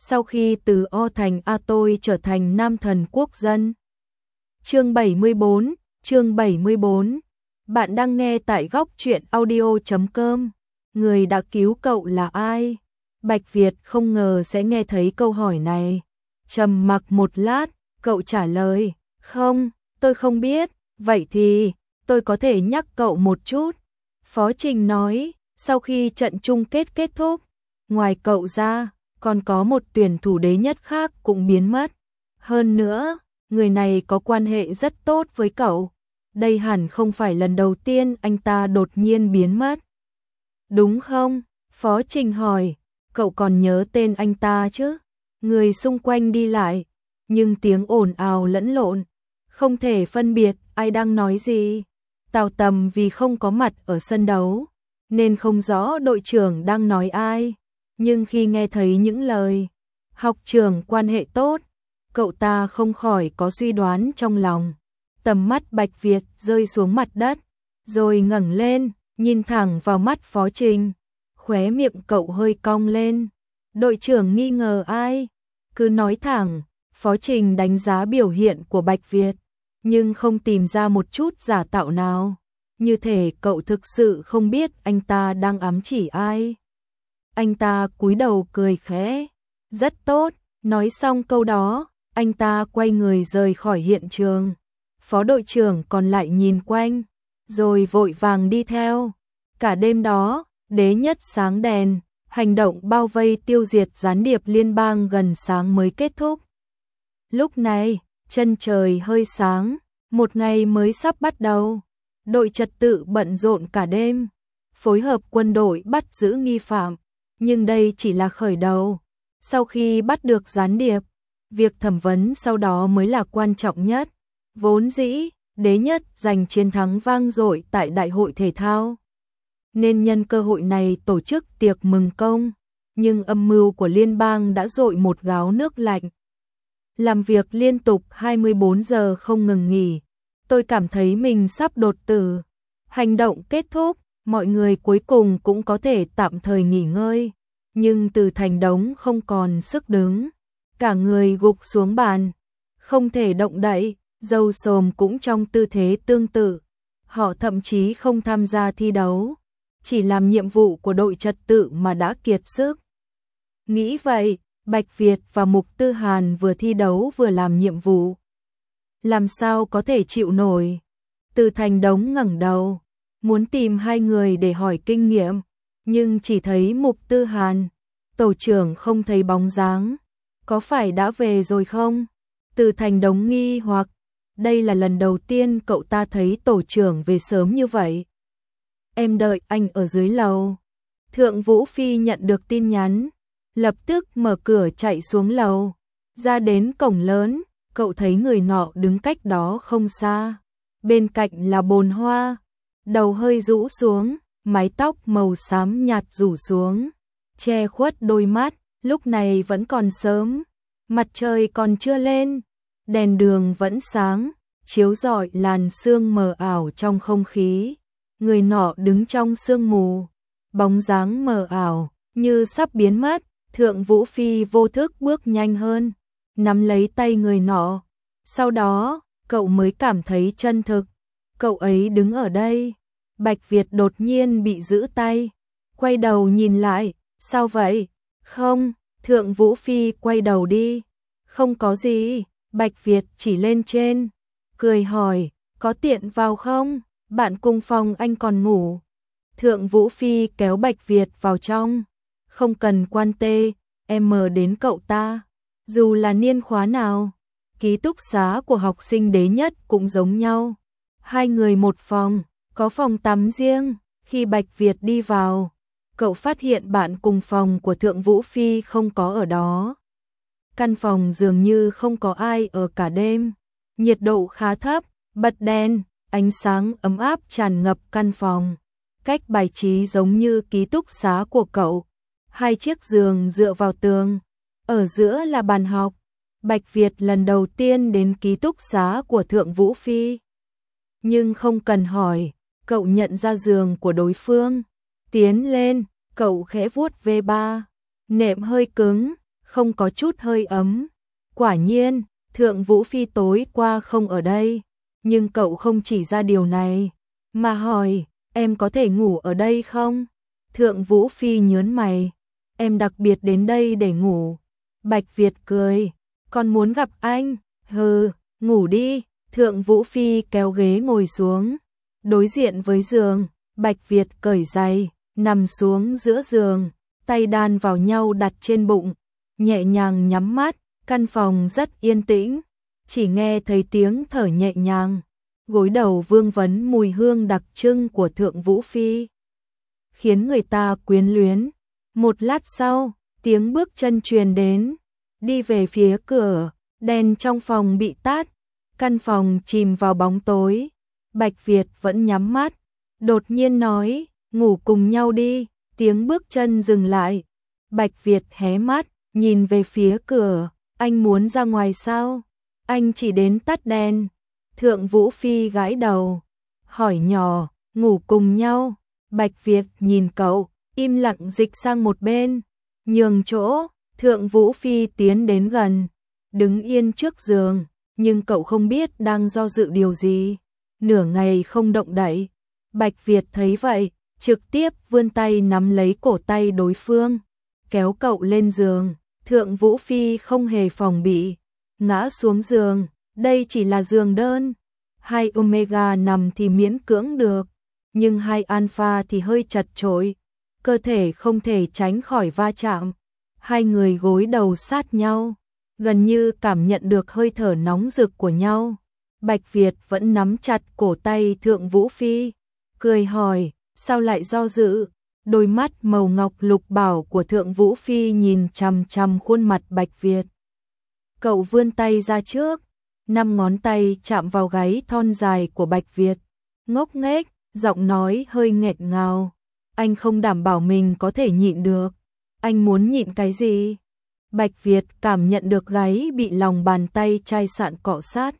sau khi từ O thành A tôi trở thành nam thần quốc dân. Chương 74. Bạn đang nghe tại góc truyện audio.com. Người đã cứu cậu là ai? Bạch Việt không ngờ sẽ nghe thấy câu hỏi này. Trầm mặc một lát, cậu trả lời, không, tôi không biết, vậy thì, tôi có thể nhắc cậu một chút. Phó Trình nói, sau khi trận chung kết kết thúc, ngoài cậu ra, còn có một tuyển thủ đế nhất khác cũng biến mất. Hơn nữa, người này có quan hệ rất tốt với cậu. Đây hẳn không phải lần đầu tiên anh ta đột nhiên biến mất. Đúng không? Phó Trình hỏi, cậu còn nhớ tên anh ta chứ? Người xung quanh đi lại, nhưng tiếng ồn ào lẫn lộn, không thể phân biệt ai đang nói gì. Tào Tầm vì không có mặt ở sân đấu, nên không rõ đội trưởng đang nói ai. Nhưng khi nghe thấy những lời học trưởng quan hệ tốt, cậu ta không khỏi có suy đoán trong lòng. Tầm mắt Bạch Việt rơi xuống mặt đất, rồi ngẩng lên, nhìn thẳng vào mắt Phó Trình. Khóe miệng cậu hơi cong lên. Đội trưởng nghi ngờ ai? Cứ nói thẳng. Phó Trình đánh giá biểu hiện của Bạch Việt, nhưng không tìm ra một chút giả tạo nào. Như thể cậu thực sự không biết anh ta đang ám chỉ ai. Anh ta cúi đầu cười khẽ. Rất tốt. Nói xong câu đó, anh ta quay người rời khỏi hiện trường. Phó đội trưởng còn lại nhìn quanh, rồi vội vàng đi theo. Cả đêm đó, đế nhất sáng đèn, hành động bao vây tiêu diệt gián điệp liên bang gần sáng mới kết thúc. Lúc này, chân trời hơi sáng, một ngày mới sắp bắt đầu. Đội trật tự bận rộn cả đêm, phối hợp quân đội bắt giữ nghi phạm. Nhưng đây chỉ là khởi đầu. Sau khi bắt được gián điệp, việc thẩm vấn sau đó mới là quan trọng nhất. Vốn dĩ, đế nhất giành chiến thắng vang dội tại đại hội thể thao, nên nhân cơ hội này tổ chức tiệc mừng công. Nhưng âm mưu của liên bang đã dội một gáo nước lạnh. Làm việc liên tục 24 giờ không ngừng nghỉ. Tôi cảm thấy mình sắp đột tử. Hành động kết thúc, mọi người cuối cùng cũng có thể tạm thời nghỉ ngơi. Nhưng Từ Thành Đống không còn sức đứng. Cả người gục xuống bàn, không thể động đậy. Dâu Sồm cũng trong tư thế tương tự. Họ thậm chí không tham gia thi đấu, chỉ làm nhiệm vụ của đội trật tự mà đã kiệt sức. Nghĩ vậy, Bạch Việt và Mục Tư Hàn vừa thi đấu vừa làm nhiệm vụ. Làm sao có thể chịu nổi? Từ Thành Đống ngẩng đầu, muốn tìm hai người để hỏi kinh nghiệm, nhưng chỉ thấy Mục Tư Hàn. Tổ trưởng không thấy bóng dáng. Có phải đã về rồi không? Từ Thành Đống nghi hoặc. Đây là lần đầu tiên cậu ta thấy tổ trưởng về sớm như vậy. Em đợi anh ở dưới lầu. Thượng Vũ Phi nhận được tin nhắn, lập tức mở cửa chạy xuống lầu. Ra đến cổng lớn, cậu thấy người nọ đứng cách đó không xa. Bên cạnh là Bồn Hoa, đầu hơi rũ xuống, mái tóc màu xám nhạt rủ xuống, che khuất đôi mắt. Lúc này vẫn còn sớm, mặt trời còn chưa lên. Đèn đường vẫn sáng, chiếu rọi làn sương mờ ảo trong không khí. Người nọ đứng trong sương mù, bóng dáng mờ ảo, như sắp biến mất. Thượng Vũ Phi vô thức bước nhanh hơn, nắm lấy tay người nọ. Sau đó, cậu mới cảm thấy chân thực. Cậu ấy đứng ở đây. Bạch Việt đột nhiên bị giữ tay, quay đầu nhìn lại. Sao vậy? Không, Thượng Vũ Phi quay đầu đi. Không có gì. Bạch Việt chỉ lên trên, cười hỏi, có tiện vào không? Bạn cùng phòng anh còn ngủ. Thượng Vũ Phi kéo Bạch Việt vào trong. Không cần quan tê, em mờ đến cậu ta. Dù là niên khóa nào, ký túc xá của học sinh đế nhất cũng giống nhau. Hai người một phòng, có phòng tắm riêng. Khi Bạch Việt đi vào, cậu phát hiện bạn cùng phòng của Thượng Vũ Phi không có ở đó. Căn phòng dường như không có ai ở cả đêm. Nhiệt độ khá thấp, bật đèn, ánh sáng ấm áp tràn ngập căn phòng. Cách bài trí giống như ký túc xá của cậu. Hai chiếc giường dựa vào tường. Ở giữa là bàn học. Bạch Việt lần đầu tiên đến ký túc xá của Thượng Vũ Phi. Nhưng không cần hỏi, cậu nhận ra giường của đối phương. Tiến lên, cậu khẽ vuốt V3. Nệm hơi cứng. không có chút hơi ấm. Quả nhiên, Thượng Vũ Phi tối qua không ở đây, nhưng cậu không chỉ ra điều này, mà hỏi, em có thể ngủ ở đây không? Thượng Vũ Phi nhớn mày, em đặc biệt đến đây để ngủ. Bạch Việt cười, còn muốn gặp anh, hừ, ngủ đi. Thượng Vũ Phi kéo ghế ngồi xuống, đối diện với giường, Bạch Việt cởi giày, nằm xuống giữa giường, tay đan vào nhau đặt trên bụng, nhẹ nhàng nhắm mắt, căn phòng rất yên tĩnh, chỉ nghe thấy tiếng thở nhẹ nhàng, gối đầu vương vấn mùi hương đặc trưng của Thượng Vũ Phi, khiến người ta quyến luyến. Một lát sau, tiếng bước chân truyền đến, đi về phía cửa, đèn trong phòng bị tắt, căn phòng chìm vào bóng tối. Bạch Việt vẫn nhắm mắt, đột nhiên nói, ngủ cùng nhau đi. Tiếng bước chân dừng lại, Bạch Việt hé mắt, nhìn về phía cửa, anh muốn ra ngoài sao? Anh chỉ đến tắt đèn. Thượng Vũ Phi gãi đầu, hỏi nhỏ, ngủ cùng nhau. Bạch Việt nhìn cậu, im lặng dịch sang một bên, nhường chỗ. Thượng Vũ Phi tiến đến gần, đứng yên trước giường, nhưng cậu không biết đang do dự điều gì, nửa ngày không động đậy. Bạch Việt thấy vậy, trực tiếp vươn tay nắm lấy cổ tay đối phương, kéo cậu lên giường. Thượng Vũ Phi không hề phòng bị, ngã xuống giường, đây chỉ là giường đơn. 2 Omega nằm thì miễn cưỡng được, nhưng 2 Alpha thì hơi chật chội, cơ thể không thể tránh khỏi va chạm. Hai người gối đầu sát nhau, gần như cảm nhận được hơi thở nóng rực của nhau. Bạch Việt vẫn nắm chặt cổ tay Thượng Vũ Phi, cười hỏi, sao lại do dự? Đôi mắt màu ngọc lục bảo của Thượng Vũ Phi nhìn chằm chằm khuôn mặt Bạch Việt. Cậu vươn tay ra trước, 5 ngón tay chạm vào gáy thon dài của Bạch Việt, ngốc nghếch, giọng nói hơi nghẹt ngào. Anh không đảm bảo mình có thể nhịn được. Anh muốn nhịn cái gì? Bạch Việt cảm nhận được gáy bị lòng bàn tay chai sạn cọ sát.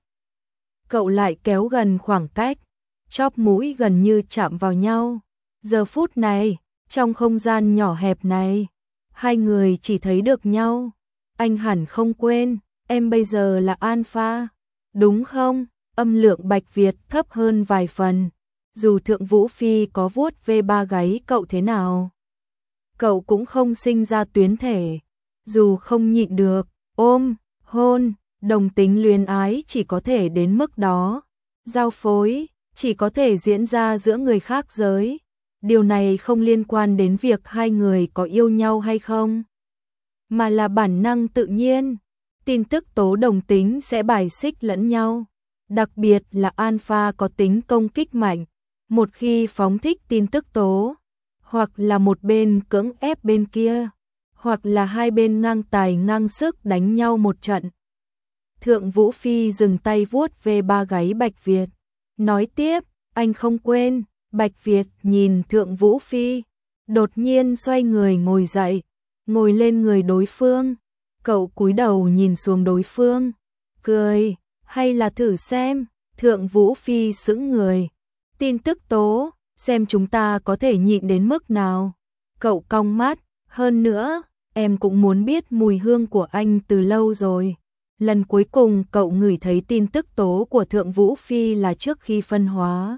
Cậu lại kéo gần khoảng cách, chóp mũi gần như chạm vào nhau. Giờ phút này, trong không gian nhỏ hẹp này, hai người chỉ thấy được nhau. Anh hẳn không quên, em bây giờ là Alpha, đúng không? Âm lượng Bạch Việt thấp hơn vài phần, dù Thượng Vũ Phi có vuốt ve ba gáy cậu thế nào, cậu cũng không sinh ra tuyến thể. Dù không nhịn được, ôm, hôn, đồng tính luyến ái chỉ có thể đến mức đó. Giao phối chỉ có thể diễn ra giữa người khác giới. Điều này không liên quan đến việc hai người có yêu nhau hay không, mà là bản năng tự nhiên. Tin tức tố đồng tính sẽ bài xích lẫn nhau, đặc biệt là Alpha có tính công kích mạnh. Một khi phóng thích tin tức tố, hoặc là một bên cưỡng ép bên kia, hoặc là hai bên ngang tài ngang sức đánh nhau một trận. Thượng Vũ Phi dừng tay vuốt về ba gáy Bạch Việt, nói tiếp, anh không quên. Bạch Việt nhìn Thượng Vũ Phi, đột nhiên xoay người ngồi dậy, ngồi lên người đối phương. Cậu cúi đầu nhìn xuống đối phương, cười, hay là thử xem. Thượng Vũ Phi sững người, tin tức tố, xem chúng ta có thể nhịn đến mức nào. Cậu cong mắt, hơn nữa, em cũng muốn biết mùi hương của anh từ lâu rồi. Lần cuối cùng cậu ngửi thấy tin tức tố của Thượng Vũ Phi là trước khi phân hóa.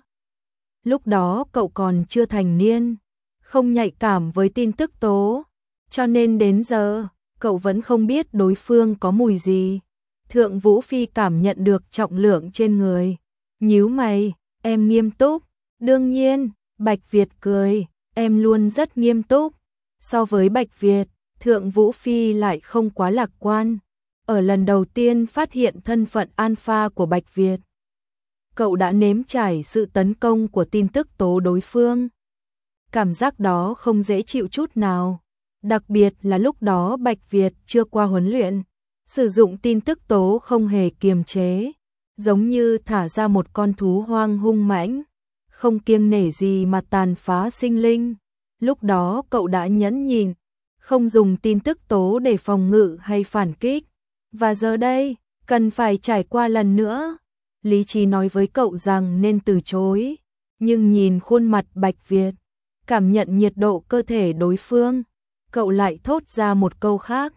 Lúc đó cậu còn chưa thành niên, không nhạy cảm với tin tức tố, cho nên đến giờ, cậu vẫn không biết đối phương có mùi gì. Thượng Vũ Phi cảm nhận được trọng lượng trên người, nhíu mày, em nghiêm túc. Đương nhiên, Bạch Việt cười, em luôn rất nghiêm túc. So với Bạch Việt, Thượng Vũ Phi lại không quá lạc quan. Ở lần đầu tiên phát hiện thân phận Alpha của Bạch Việt, cậu đã nếm trải sự tấn công của tin tức tố đối phương. Cảm giác đó không dễ chịu chút nào, đặc biệt là lúc đó Bạch Việt chưa qua huấn luyện, sử dụng tin tức tố không hề kiềm chế, giống như thả ra một con thú hoang hung mãnh, không kiêng nể gì mà tàn phá sinh linh. Lúc đó cậu đã nhẫn nhịn, không dùng tin tức tố để phòng ngự hay phản kích, và giờ đây, cần phải trải qua lần nữa. Lý trí nói với cậu rằng nên từ chối, nhưng nhìn khuôn mặt Bạch Việt, cảm nhận nhiệt độ cơ thể đối phương, cậu lại thốt ra một câu khác,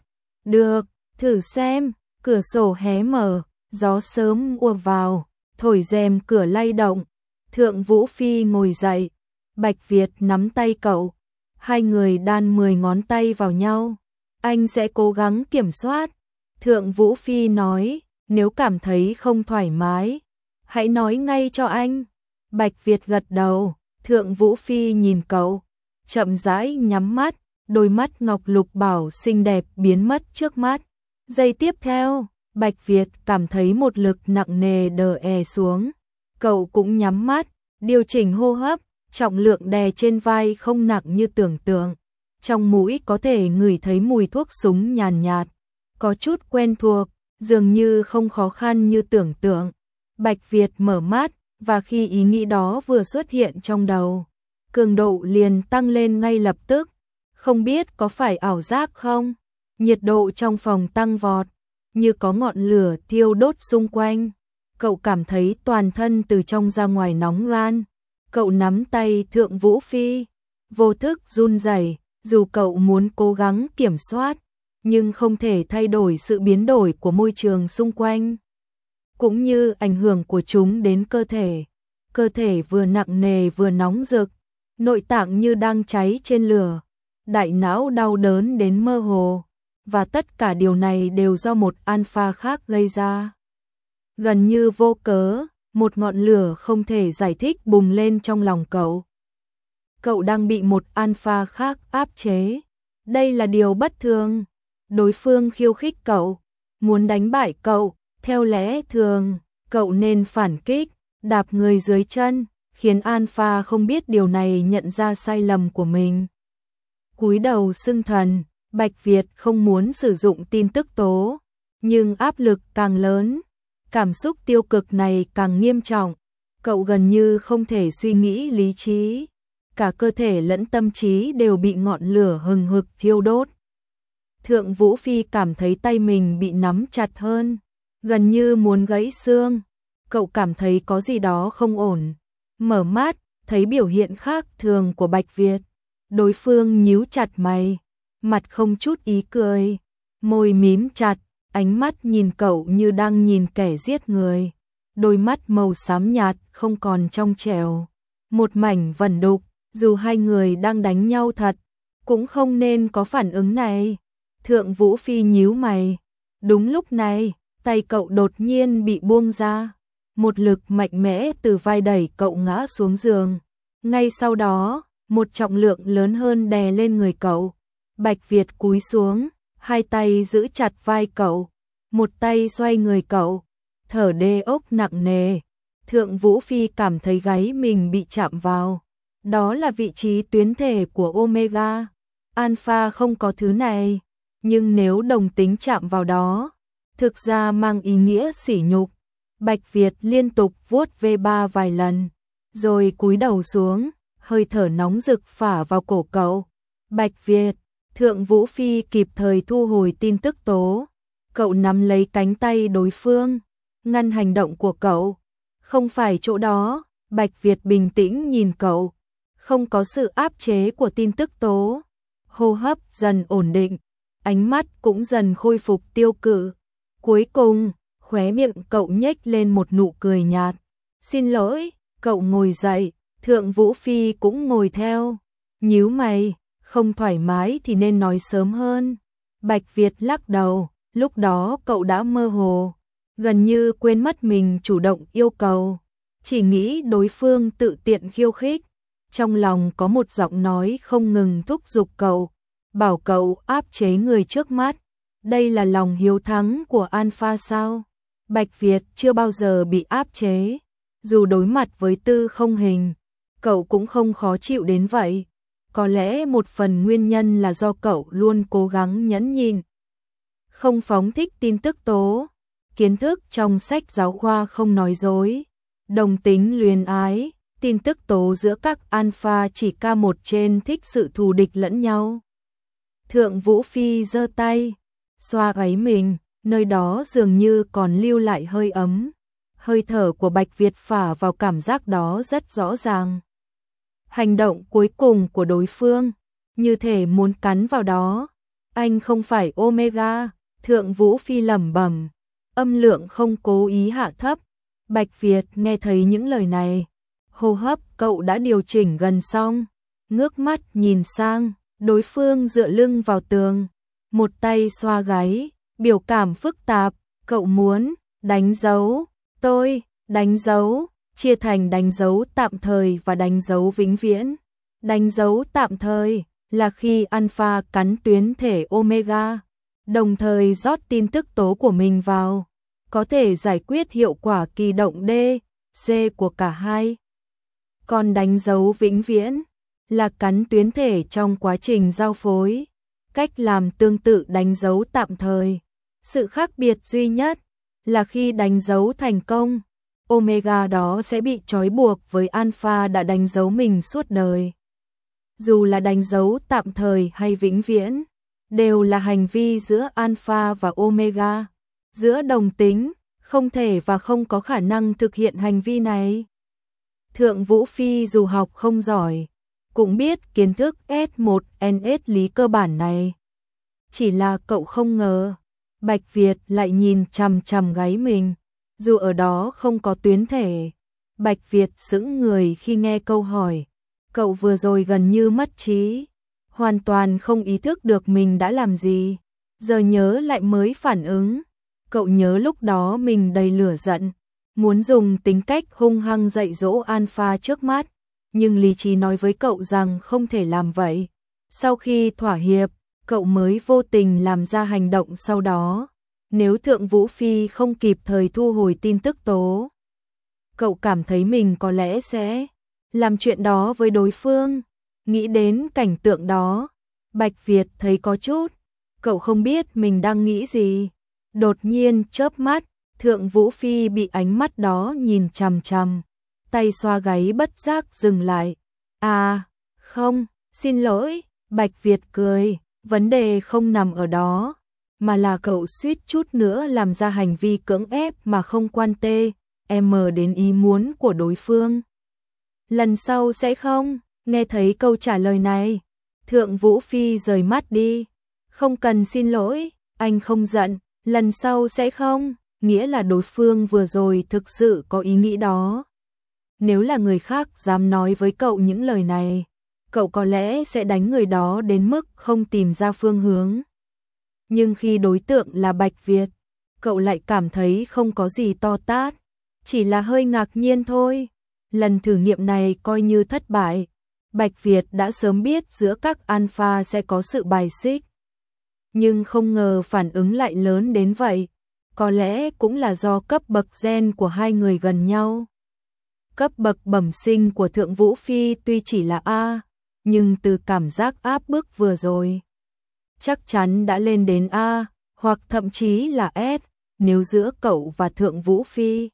Được, thử xem. Cửa sổ hé mở, gió sớm ùa vào, thổi rèm cửa lay động. Thượng Vũ Phi ngồi dậy, Bạch Việt nắm tay cậu, hai người đan 10 ngón tay vào nhau. Anh sẽ cố gắng kiểm soát. Thượng Vũ Phi nói, nếu cảm thấy không thoải mái, hãy nói ngay cho anh. Bạch Việt gật đầu, Thượng Vũ Phi nhìn cậu, chậm rãi nhắm mắt, đôi mắt ngọc lục bảo xinh đẹp biến mất trước mắt. Giây tiếp theo, Bạch Việt cảm thấy một lực nặng nề đè xuống. Cậu cũng nhắm mắt, điều chỉnh hô hấp, trọng lượng đè trên vai không nặng như tưởng tượng. Trong mũi có thể ngửi thấy mùi thuốc súng nhàn nhạt, có chút quen thuộc, dường như không khó khăn như tưởng tượng. Bạch Việt mở mắt, và khi ý nghĩ đó vừa xuất hiện trong đầu, cường độ liền tăng lên ngay lập tức. Không biết có phải ảo giác không? Nhiệt độ trong phòng tăng vọt, như có ngọn lửa thiêu đốt xung quanh. Cậu cảm thấy toàn thân từ trong ra ngoài nóng ran. Cậu nắm tay Thượng Vũ Phi, vô thức run rẩy, dù cậu muốn cố gắng kiểm soát, nhưng không thể thay đổi sự biến đổi của môi trường xung quanh, cũng như ảnh hưởng của chúng đến cơ thể. Cơ thể vừa nặng nề vừa nóng rực, nội tạng như đang cháy trên lửa, đại não đau đớn đến mơ hồ, và tất cả điều này đều do một alpha khác gây ra. Gần như vô cớ, một ngọn lửa không thể giải thích bùng lên trong lòng cậu. Cậu đang bị một alpha khác áp chế. Đây là điều bất thường. Đối phương khiêu khích cậu, muốn đánh bại cậu. Theo lẽ thường, cậu nên phản kích, đạp người dưới chân, khiến alpha không biết điều này nhận ra sai lầm của mình. Cúi đầu xưng thần, Bạch Việt không muốn sử dụng tin tức tố, nhưng áp lực càng lớn, cảm xúc tiêu cực này càng nghiêm trọng. Cậu gần như không thể suy nghĩ lý trí, cả cơ thể lẫn tâm trí đều bị ngọn lửa hừng hực thiêu đốt. Thượng Vũ Phi cảm thấy tay mình bị nắm chặt hơn, gần như muốn gãy xương. Cậu cảm thấy có gì đó không ổn. Mở mắt, thấy biểu hiện khác thường của Bạch Việt. Đối phương nhíu chặt mày, mặt không chút ý cười, môi mím chặt, ánh mắt nhìn cậu như đang nhìn kẻ giết người. Đôi mắt màu xám nhạt không còn trong trẻo, một mảnh vẩn đục, dù hai người đang đánh nhau thật, cũng không nên có phản ứng này. Thượng Vũ Phi nhíu mày. Đúng lúc này, tay cậu đột nhiên bị buông ra. Một lực mạnh mẽ từ vai đẩy cậu ngã xuống giường. Ngay sau đó, một trọng lượng lớn hơn đè lên người cậu. Bạch Việt cúi xuống, hai tay giữ chặt vai cậu, một tay xoay người cậu, thở đê ốc nặng nề. Thượng Vũ Phi cảm thấy gáy mình bị chạm vào. Đó là vị trí tuyến thể của Omega. Alpha không có thứ này, nhưng nếu đồng tính chạm vào đó, thực ra mang ý nghĩa sỉ nhục. Bạch Việt liên tục vuốt V3 vài lần, rồi cúi đầu xuống, hơi thở nóng rực phả vào cổ cậu. Bạch Việt, Thượng Vũ Phi kịp thời thu hồi tin tức tố. Cậu nắm lấy cánh tay đối phương, ngăn hành động của cậu. Không phải chỗ đó. Bạch Việt bình tĩnh nhìn cậu. Không có sự áp chế của tin tức tố. Hô hấp dần ổn định, ánh mắt cũng dần khôi phục tiêu cự. Cuối cùng, khóe miệng cậu nhếch lên một nụ cười nhạt. Xin lỗi. Cậu ngồi dậy, Thượng Vũ Phi cũng ngồi theo. Nhíu mày, không thoải mái thì nên nói sớm hơn. Bạch Việt lắc đầu, lúc đó cậu đã mơ hồ, gần như quên mất mình chủ động yêu cầu, chỉ nghĩ đối phương tự tiện khiêu khích. Trong lòng có một giọng nói không ngừng thúc giục cậu, bảo cậu áp chế người trước mắt. Đây là lòng hiếu thắng của Alpha sao? Bạch Việt chưa bao giờ bị áp chế, dù đối mặt với Tư Không Hình, cậu cũng không khó chịu đến vậy. Có lẽ một phần nguyên nhân là do cậu luôn cố gắng nhẫn nhịn, không phóng thích tin tức tố. Kiến thức trong sách giáo khoa không nói dối. Đồng tính luyến ái, tin tức tố giữa các alpha chỉ K1 trên thích sự thù địch lẫn nhau. Thượng Vũ Phi giơ tay, xoa gáy mình, nơi đó dường như còn lưu lại hơi ấm. Hơi thở của Bạch Việt phả vào cảm giác đó rất rõ ràng. Hành động cuối cùng của đối phương, như thể muốn cắn vào đó. Anh không phải Omega, Thượng Vũ Phi lẩm bẩm, âm lượng không cố ý hạ thấp. Bạch Việt nghe thấy những lời này, hô hấp cậu đã điều chỉnh gần xong, ngước mắt nhìn sang, đối phương dựa lưng vào tường, một tay xoa gáy, biểu cảm phức tạp, cậu muốn đánh dấu, tôi đánh dấu, chia thành đánh dấu tạm thời và đánh dấu vĩnh viễn. Đánh dấu tạm thời là khi alpha cắn tuyến thể omega, đồng thời rót tin tức tố của mình vào, có thể giải quyết hiệu quả kỳ động D, C của cả hai. Còn đánh dấu vĩnh viễn là cắn tuyến thể trong quá trình giao phối, cách làm tương tự đánh dấu tạm thời. Sự khác biệt duy nhất là khi đánh dấu thành công, omega đó sẽ bị trói buộc với alpha đã đánh dấu mình suốt đời. Dù là đánh dấu tạm thời hay vĩnh viễn, đều là hành vi giữa alpha và omega, giữa đồng tính, không thể và không có khả năng thực hiện hành vi này. Thượng Vũ Phi dù học không giỏi, cũng biết kiến thức S1NS lý cơ bản này. Chỉ là cậu không ngờ, Bạch Việt lại nhìn chằm chằm gáy mình, dù ở đó không có tuyến thể. Bạch Việt sững người khi nghe câu hỏi, cậu vừa rồi gần như mất trí, hoàn toàn không ý thức được mình đã làm gì, giờ nhớ lại mới phản ứng. Cậu nhớ lúc đó mình đầy lửa giận, muốn dùng tính cách hung hăng dạy dỗ alpha trước mắt, nhưng lý trí nói với cậu rằng không thể làm vậy. Sau khi thỏa hiệp, cậu mới vô tình làm ra hành động sau đó. Nếu Thượng Vũ Phi không kịp thời thu hồi tin tức tố, cậu cảm thấy mình có lẽ sẽ làm chuyện đó với đối phương. Nghĩ đến cảnh tượng đó, Bạch Việt thấy có chút, cậu không biết mình đang nghĩ gì. Đột nhiên chớp mắt, Thượng Vũ Phi bị ánh mắt đó nhìn chằm chằm, tay xoa gáy bất giác dừng lại. À, không, xin lỗi, Bạch Việt cười, vấn đề không nằm ở đó, mà là cậu suýt chút nữa làm ra hành vi cưỡng ép mà không quan đến ý muốn của đối phương. Lần sau sẽ không. Nghe thấy câu trả lời này, Thượng Vũ Phi rời mắt đi. Không cần xin lỗi, anh không giận, lần sau sẽ không, nghĩa là đối phương vừa rồi thực sự có ý nghĩ đó. Nếu là người khác dám nói với cậu những lời này, cậu có lẽ sẽ đánh người đó đến mức không tìm ra phương hướng. Nhưng khi đối tượng là Bạch Việt, cậu lại cảm thấy không có gì to tát, chỉ là hơi ngạc nhiên thôi. Lần thử nghiệm này coi như thất bại. Bạch Việt đã sớm biết giữa các alpha sẽ có sự bài xích, nhưng không ngờ phản ứng lại lớn đến vậy. Có lẽ cũng là do cấp bậc gen của hai người gần nhau. Cấp bậc bẩm sinh của Thượng Vũ Phi tuy chỉ là A, nhưng từ cảm giác áp bức vừa rồi, chắc chắn đã lên đến A, hoặc thậm chí là S, nếu giữa cậu và Thượng Vũ Phi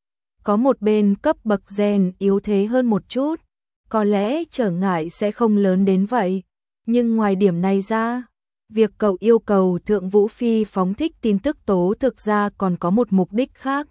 có một bên cấp bậc gen yếu thế hơn một chút, có lẽ trở ngại sẽ không lớn đến vậy. Nhưng ngoài điểm này ra, việc cậu yêu cầu Thượng Vũ Phi phóng thích tin tức tố thực ra còn có một mục đích khác.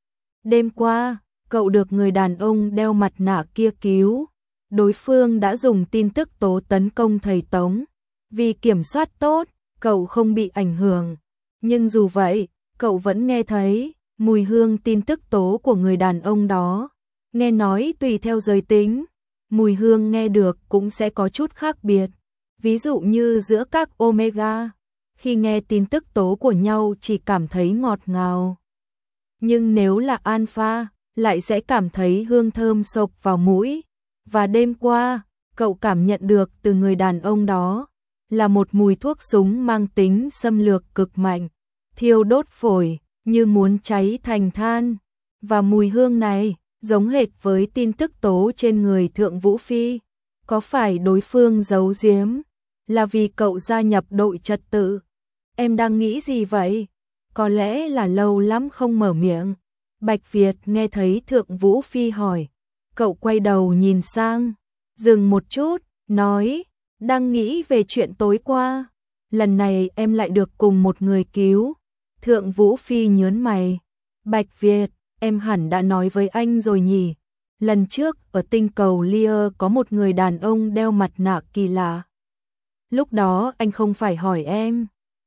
Đêm qua, cậu được người đàn ông đeo mặt nạ kia cứu. Đối phương đã dùng tin tức tố tấn công thầy Tống. Vì kiểm soát tốt, cậu không bị ảnh hưởng. Nhưng dù vậy, cậu vẫn nghe thấy mùi hương tin tức tố của người đàn ông đó. Nghe nói tùy theo giới tính, mùi hương nghe được cũng sẽ có chút khác biệt. Ví dụ như giữa các omega, khi nghe tin tức tố của nhau chỉ cảm thấy ngọt ngào. Nhưng nếu là alpha, lại sẽ cảm thấy hương thơm xộc vào mũi. Và đêm qua, cậu cảm nhận được từ người đàn ông đó là một mùi thuốc súng mang tính xâm lược cực mạnh, thiêu đốt phổi, như muốn cháy thành than. Và mùi hương này giống hệt với tin tức tố trên người Thượng Vũ Phi. Có phải đối phương giấu giếm là vì cậu gia nhập đội trật tự? Em đang nghĩ gì vậy? Có lẽ là lâu lắm không mở miệng. Bạch Việt nghe thấy Thượng Vũ Phi hỏi, cậu quay đầu nhìn sang, dừng một chút, nói, đang nghĩ về chuyện tối qua. Lần này em lại được cùng một người cứu. Thượng Vũ Phi nhớn mày, Bạch Việt, em hẳn đã nói với anh rồi nhỉ? Lần trước ở tinh cầu Lear có một người đàn ông đeo mặt nạ kỳ lạ. Lúc đó anh không phải hỏi em,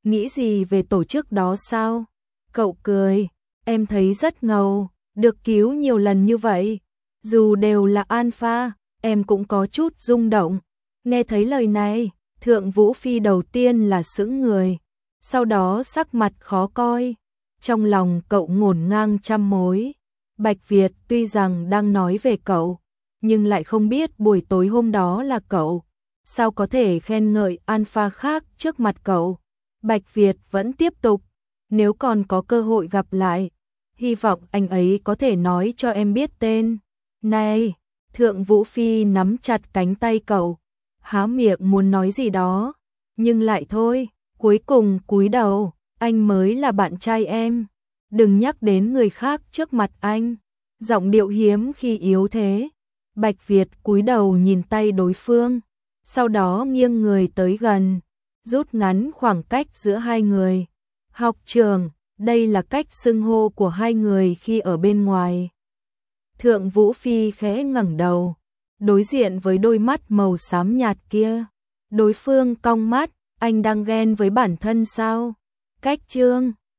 nghĩ gì về tổ chức đó sao? Cậu cười, em thấy rất ngầu, được cứu nhiều lần như vậy. Dù đều là alpha, em cũng có chút rung động. Nghe thấy lời này, Thượng Vũ Phi đầu tiên là sững người, sau đó sắc mặt khó coi. Trong lòng cậu ngổn ngang trăm mối. Bạch Việt tuy rằng đang nói về cậu, nhưng lại không biết buổi tối hôm đó là cậu. Sao có thể khen ngợi alpha khác trước mặt cậu? Bạch Việt vẫn tiếp tục, nếu còn có cơ hội gặp lại, hy vọng anh ấy có thể nói cho em biết tên. Này, Thượng Vũ Phi nắm chặt cánh tay cậu, há miệng muốn nói gì đó, nhưng lại thôi, cuối cùng cúi đầu, anh mới là bạn trai em. Đừng nhắc đến người khác trước mặt anh. Giọng điệu hiếm khi yếu thế. Bạch Việt cúi đầu nhìn tay đối phương, sau đó nghiêng người tới gần, rút ngắn khoảng cách giữa hai người. Học trường, đây là cách xưng hô của hai người khi ở bên ngoài. Thượng Vũ Phi khẽ ngẩng đầu, đối diện với đôi mắt màu xám nhạt kia. Đối phương cong mắt, anh đang ghen với bản thân sao? Cách Trương